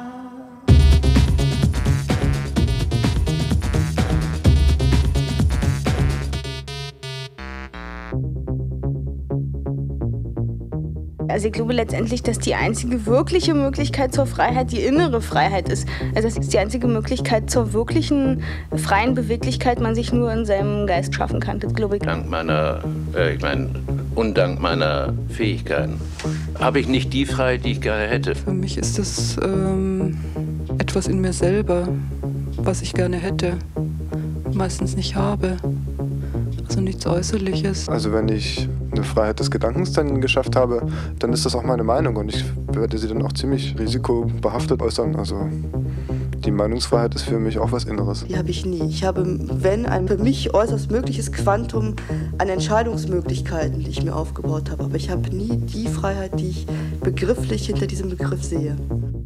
Also ich glaube letztendlich, dass die einzige wirkliche Möglichkeit zur Freiheit die innere Freiheit ist. Also das ist die einzige Möglichkeit zur wirklichen freien Beweglichkeit, man sich nur in seinem Geist schaffen kann. Das glaube ich. Dank meiner, äh, ich meine, undank meiner Fähigkeiten habe ich nicht die Freiheit, die ich gerne hätte. Für mich ist das ähm, etwas in mir selber, was ich gerne hätte, meistens nicht habe. Also nichts Äußerliches. Also wenn ich eine Freiheit des Gedankens dann geschafft habe, dann ist das auch meine Meinung und ich werde sie dann auch ziemlich risikobehaftet äußern. Also die Meinungsfreiheit ist für mich auch was Inneres. Die habe ich nie. Ich habe, wenn, ein für mich äußerst mögliches Quantum an Entscheidungsmöglichkeiten, die ich mir aufgebaut habe. Aber ich habe nie die Freiheit, die ich begrifflich hinter diesem Begriff sehe.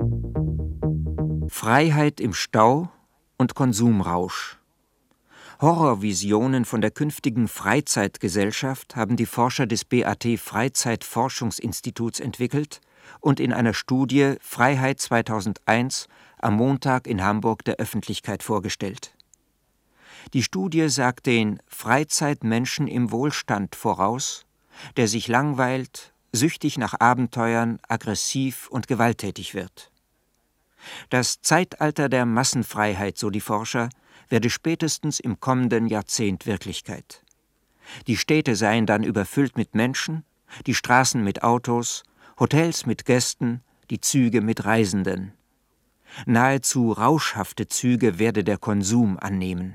Freiheit im Stau und Konsumrausch. Horrorvisionen von der künftigen Freizeitgesellschaft haben die Forscher des B A T Freizeitforschungsinstituts entwickelt und in einer Studie Freiheit zweitausendeins am Montag in Hamburg der Öffentlichkeit vorgestellt. Die Studie sagt den Freizeitmenschen im Wohlstand voraus, der sich langweilt, süchtig nach Abenteuern, aggressiv und gewalttätig wird. Das Zeitalter der Massenfreiheit, so die Forscher, werde spätestens im kommenden Jahrzehnt Wirklichkeit. Die Städte seien dann überfüllt mit Menschen, die Straßen mit Autos, Hotels mit Gästen, die Züge mit Reisenden. Nahezu rauschhafte Züge werde der Konsum annehmen.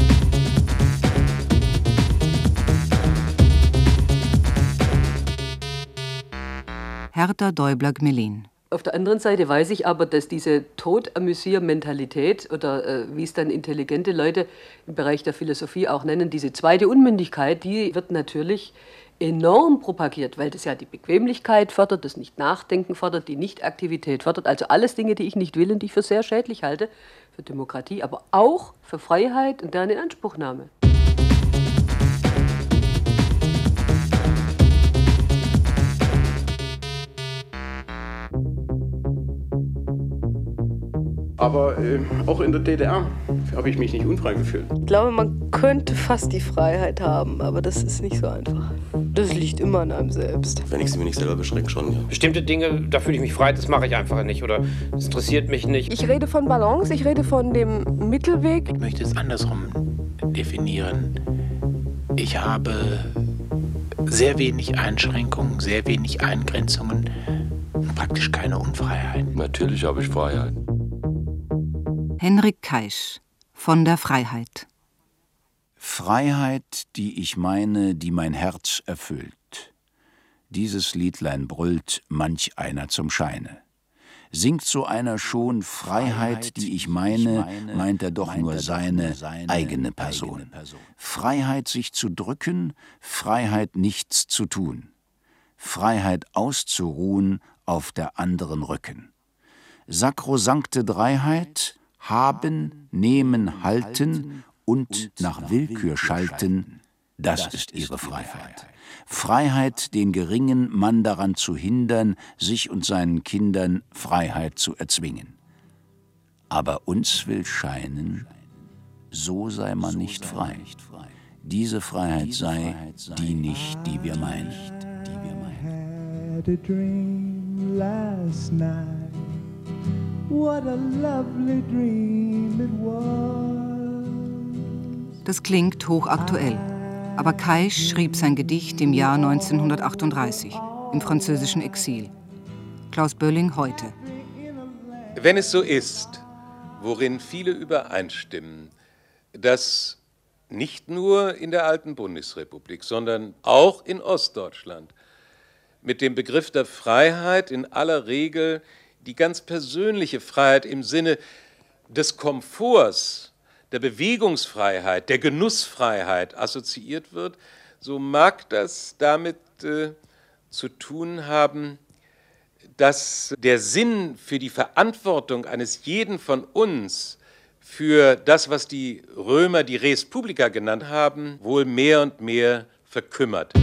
Hertha Däubler-Gmelin. Auf der anderen Seite weiß ich aber, dass diese Tod-Amüsier-Mentalität oder äh, wie es dann intelligente Leute im Bereich der Philosophie auch nennen, diese zweite Unmündigkeit, die wird natürlich enorm propagiert, weil das ja die Bequemlichkeit fördert, das Nicht-Nachdenken fördert, die Nicht-Aktivität fördert. Also alles Dinge, die ich nicht will und die ich für sehr schädlich halte, für Demokratie, aber auch für Freiheit und deren Inanspruchnahme. Aber äh, auch in der D D R habe ich mich nicht unfrei gefühlt. Ich glaube, man könnte fast die Freiheit haben, aber das ist nicht so einfach. Das liegt immer an einem selbst. Wenn ich sie mir nicht selber beschränke, schon, ja. Bestimmte Dinge, da fühle ich mich frei, das mache ich einfach nicht oder das interessiert mich nicht. Ich rede von Balance, ich rede von dem Mittelweg. Ich möchte es andersrum definieren. Ich habe sehr wenig Einschränkungen, sehr wenig Eingrenzungen und praktisch keine Unfreiheit. Natürlich habe ich Freiheit. Henrik Kaisch von der Freiheit. Freiheit, die ich meine, die mein Herz erfüllt. Dieses Liedlein brüllt manch einer zum Scheine. Singt so einer schon Freiheit, die ich meine, meint er doch nur seine eigene Person. Freiheit, sich zu drücken, Freiheit, nichts zu tun. Freiheit, auszuruhen auf der anderen Rücken. Sakrosankte Dreiheit, haben, nehmen, halten und nach Willkür schalten, das ist ihre Freiheit. Freiheit, den geringen Mann daran zu hindern, sich und seinen Kindern Freiheit zu erzwingen. Aber uns will scheinen, so sei man nicht frei. Diese Freiheit sei die nicht, die wir meinen. What a lovely dream it was. Das klingt hochaktuell. Aber Kaisch schrieb sein Gedicht im Jahr neunzehnhundertachtunddreißig, im französischen Exil. Klaus Bölling heute. Wenn es so ist, worin viele übereinstimmen, dass nicht nur in der alten Bundesrepublik, sondern auch in Ostdeutschland mit dem Begriff der Freiheit in aller Regel die ganz persönliche Freiheit im Sinne des Komforts, der Bewegungsfreiheit, der Genussfreiheit assoziiert wird, so mag das damit äh, zu tun haben, dass der Sinn für die Verantwortung eines jeden von uns für das, was die Römer die Res Publica genannt haben, wohl mehr und mehr verkümmert.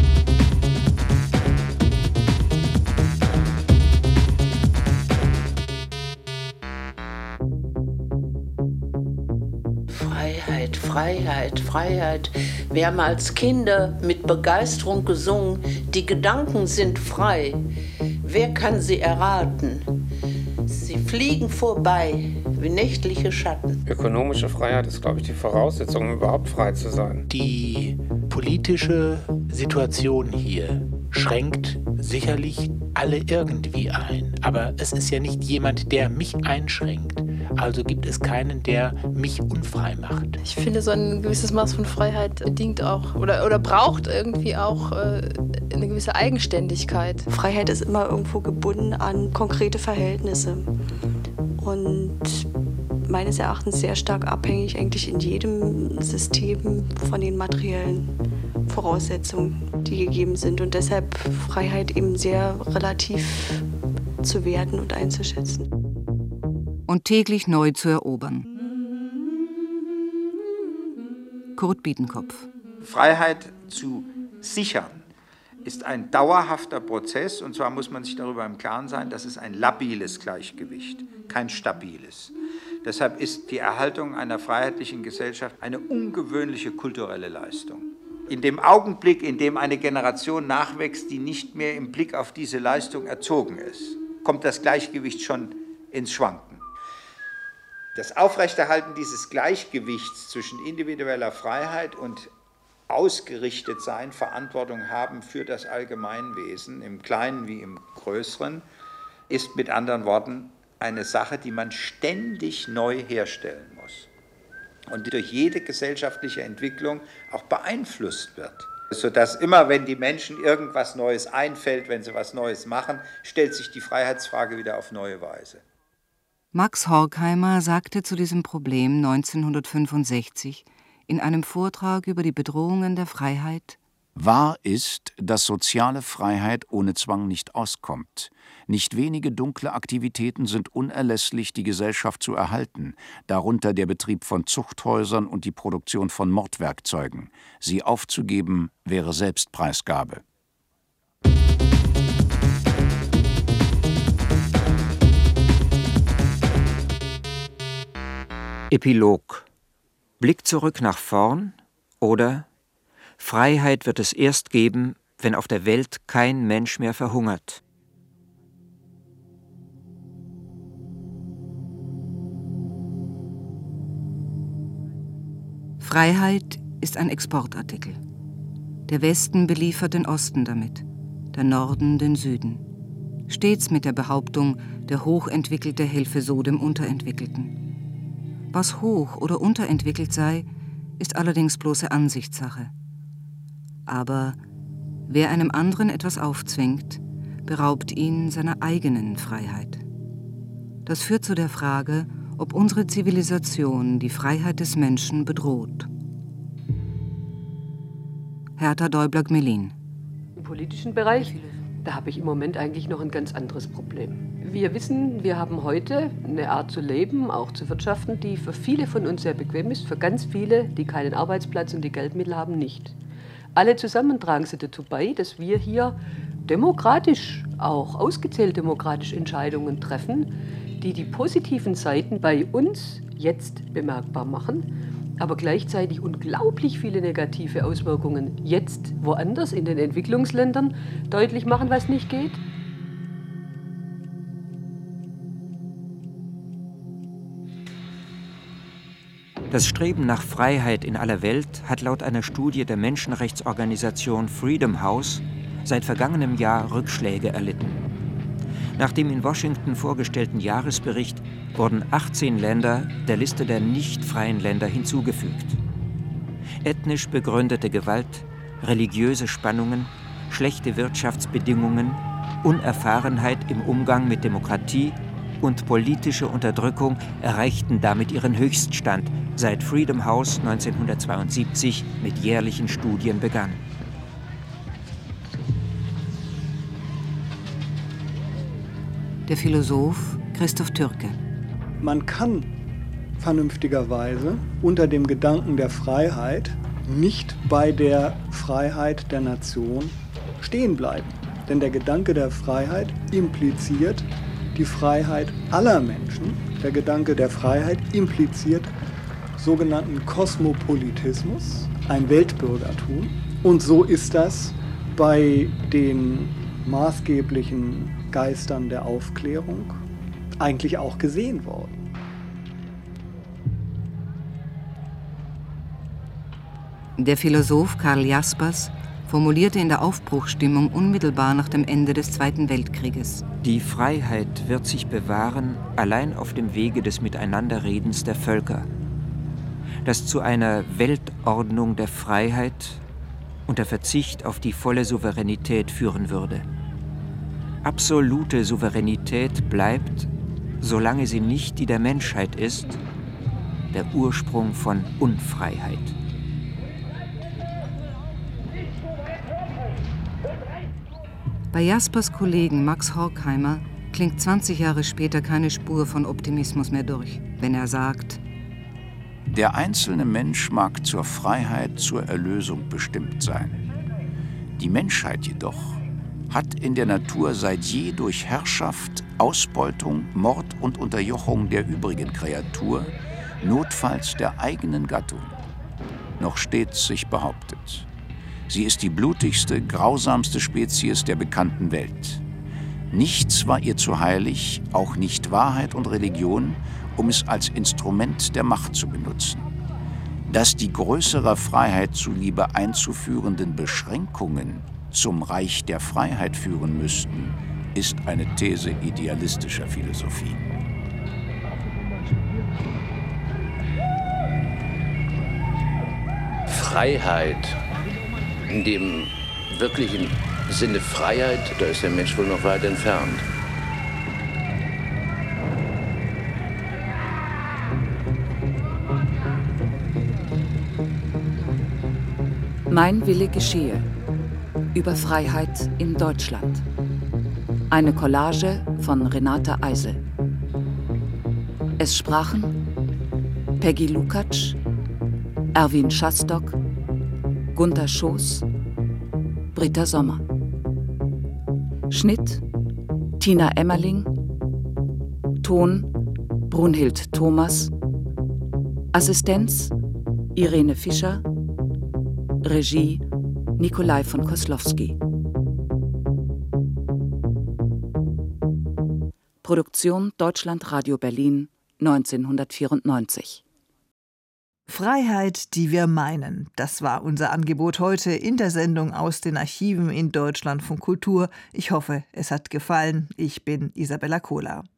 Freiheit, Freiheit, Freiheit. Wir haben als Kinder mit Begeisterung gesungen, die Gedanken sind frei. Wer kann sie erraten? Sie fliegen vorbei wie nächtliche Schatten. Ökonomische Freiheit ist, glaube ich, die Voraussetzung, um überhaupt frei zu sein. Die politische Situation hier schränkt sicherlich alle irgendwie ein. Aber es ist ja nicht jemand, der mich einschränkt. Also gibt es keinen, der mich unfrei macht. Ich finde, so ein gewisses Maß von Freiheit bedingt auch oder, oder braucht irgendwie auch äh, eine gewisse Eigenständigkeit. Freiheit ist immer irgendwo gebunden an konkrete Verhältnisse und meines Erachtens sehr stark abhängig eigentlich in jedem System von den materiellen Voraussetzungen, die gegeben sind und deshalb Freiheit eben sehr relativ zu werten und einzuschätzen. Und täglich neu zu erobern. Kurt Biedenkopf. Freiheit zu sichern ist ein dauerhafter Prozess, und zwar muss man sich darüber im Klaren sein, das ist ein labiles Gleichgewicht, kein stabiles. Deshalb ist die Erhaltung einer freiheitlichen Gesellschaft eine ungewöhnliche kulturelle Leistung. In dem Augenblick, in dem eine Generation nachwächst, die nicht mehr im Blick auf diese Leistung erzogen ist, kommt das Gleichgewicht schon ins Schwanken. Das Aufrechterhalten dieses Gleichgewichts zwischen individueller Freiheit und ausgerichtet sein, Verantwortung haben für das Allgemeinwesen, im Kleinen wie im Größeren, ist mit anderen Worten eine Sache, die man ständig neu herstellen muss und durch jede gesellschaftliche Entwicklung auch beeinflusst wird. Sodass immer, wenn die Menschen irgendwas Neues einfällt, wenn sie was Neues machen, stellt sich die Freiheitsfrage wieder auf neue Weise. Max Horkheimer sagte zu diesem Problem neunzehnhundertfünfundsechzig in einem Vortrag über die Bedrohungen der Freiheit: Wahr ist, dass soziale Freiheit ohne Zwang nicht auskommt. Nicht wenige dunkle Aktivitäten sind unerlässlich, die Gesellschaft zu erhalten, darunter der Betrieb von Zuchthäusern und die Produktion von Mordwerkzeugen. Sie aufzugeben, wäre Selbstpreisgabe. Epilog: Blick zurück nach vorn oder Freiheit wird es erst geben, wenn auf der Welt kein Mensch mehr verhungert. Freiheit ist ein Exportartikel. Der Westen beliefert den Osten damit, der Norden den Süden. Stets mit der Behauptung, der Hochentwickelte helfe so dem Unterentwickelten. Was hoch oder unterentwickelt sei, ist allerdings bloße Ansichtssache. Aber wer einem anderen etwas aufzwingt, beraubt ihn seiner eigenen Freiheit. Das führt zu der Frage, ob unsere Zivilisation die Freiheit des Menschen bedroht. Hertha Däubler-Gmelin. Im politischen Bereich, da habe ich im Moment eigentlich noch ein ganz anderes Problem. Wir wissen, wir haben heute eine Art zu leben, auch zu wirtschaften, die für viele von uns sehr bequem ist, für ganz viele, die keinen Arbeitsplatz und die Geldmittel haben, nicht. Alle zusammen tragen sie dazu bei, dass wir hier demokratisch, auch ausgezählt demokratisch Entscheidungen treffen, die die positiven Seiten bei uns jetzt bemerkbar machen, aber gleichzeitig unglaublich viele negative Auswirkungen jetzt woanders in den Entwicklungsländern deutlich machen, was nicht geht. Das Streben nach Freiheit in aller Welt hat laut einer Studie der Menschenrechtsorganisation Freedom House seit vergangenem Jahr Rückschläge erlitten. Nach dem in Washington vorgestellten Jahresbericht wurden achtzehn Länder der Liste der nicht freien Länder hinzugefügt. Ethnisch begründete Gewalt, religiöse Spannungen, schlechte Wirtschaftsbedingungen, Unerfahrenheit im Umgang mit Demokratie und politische Unterdrückung erreichten damit ihren Höchststand, seit Freedom House neunzehnhundertzweiundsiebzig mit jährlichen Studien begann. Der Philosoph Christoph Türke. Man kann vernünftigerweise unter dem Gedanken der Freiheit nicht bei der Freiheit der Nation stehen bleiben. Denn der Gedanke der Freiheit impliziert die Freiheit aller Menschen. Der Gedanke der Freiheit impliziert sogenannten Kosmopolitismus, ein Weltbürgertum. Und so ist das bei den maßgeblichen Geistern der Aufklärung eigentlich auch gesehen worden. Der Philosoph Karl Jaspers formulierte in der Aufbruchsstimmung unmittelbar nach dem Ende des Zweiten Weltkrieges. Die Freiheit wird sich bewahren, allein auf dem Wege des Miteinanderredens der Völker, das zu einer Weltordnung der Freiheit unter Verzicht auf die volle Souveränität führen würde. Absolute Souveränität bleibt, solange sie nicht die der Menschheit ist, der Ursprung von Unfreiheit. Bei Jaspers Kollegen Max Horkheimer klingt zwanzig Jahre später keine Spur von Optimismus mehr durch, wenn er sagt: Der einzelne Mensch mag zur Freiheit, zur Erlösung bestimmt sein. Die Menschheit jedoch hat in der Natur seit je durch Herrschaft, Ausbeutung, Mord und Unterjochung der übrigen Kreatur, notfalls der eigenen Gattung, noch stets sich behauptet. Sie ist die blutigste, grausamste Spezies der bekannten Welt. Nichts war ihr zu heilig, auch nicht Wahrheit und Religion, um es als Instrument der Macht zu benutzen. Dass die größerer Freiheit zuliebe einzuführenden Beschränkungen zum Reich der Freiheit führen müssten, ist eine These idealistischer Philosophie. Freiheit, in dem wirklichen Sinne Freiheit, da ist der Mensch wohl noch weit entfernt. Mein Wille geschehe. Über Freiheit in Deutschland. Eine Collage von Renate Eisel. Es sprachen Peggy Lukacs, Erwin Schastock, Gunther Schoß, Britta Sommer. Schnitt Tina Emmerling. Ton Brunhild Thomas. Assistenz Irene Fischer. Regie Nikolai von Koslowski. Produktion Deutschlandradio Berlin neunzehnhundertvierundneunzig. Freiheit, die wir meinen. Das war unser Angebot heute in der Sendung aus den Archiven in Deutschlandfunk Kultur. Ich hoffe, es hat gefallen. Ich bin Isabella Kohler.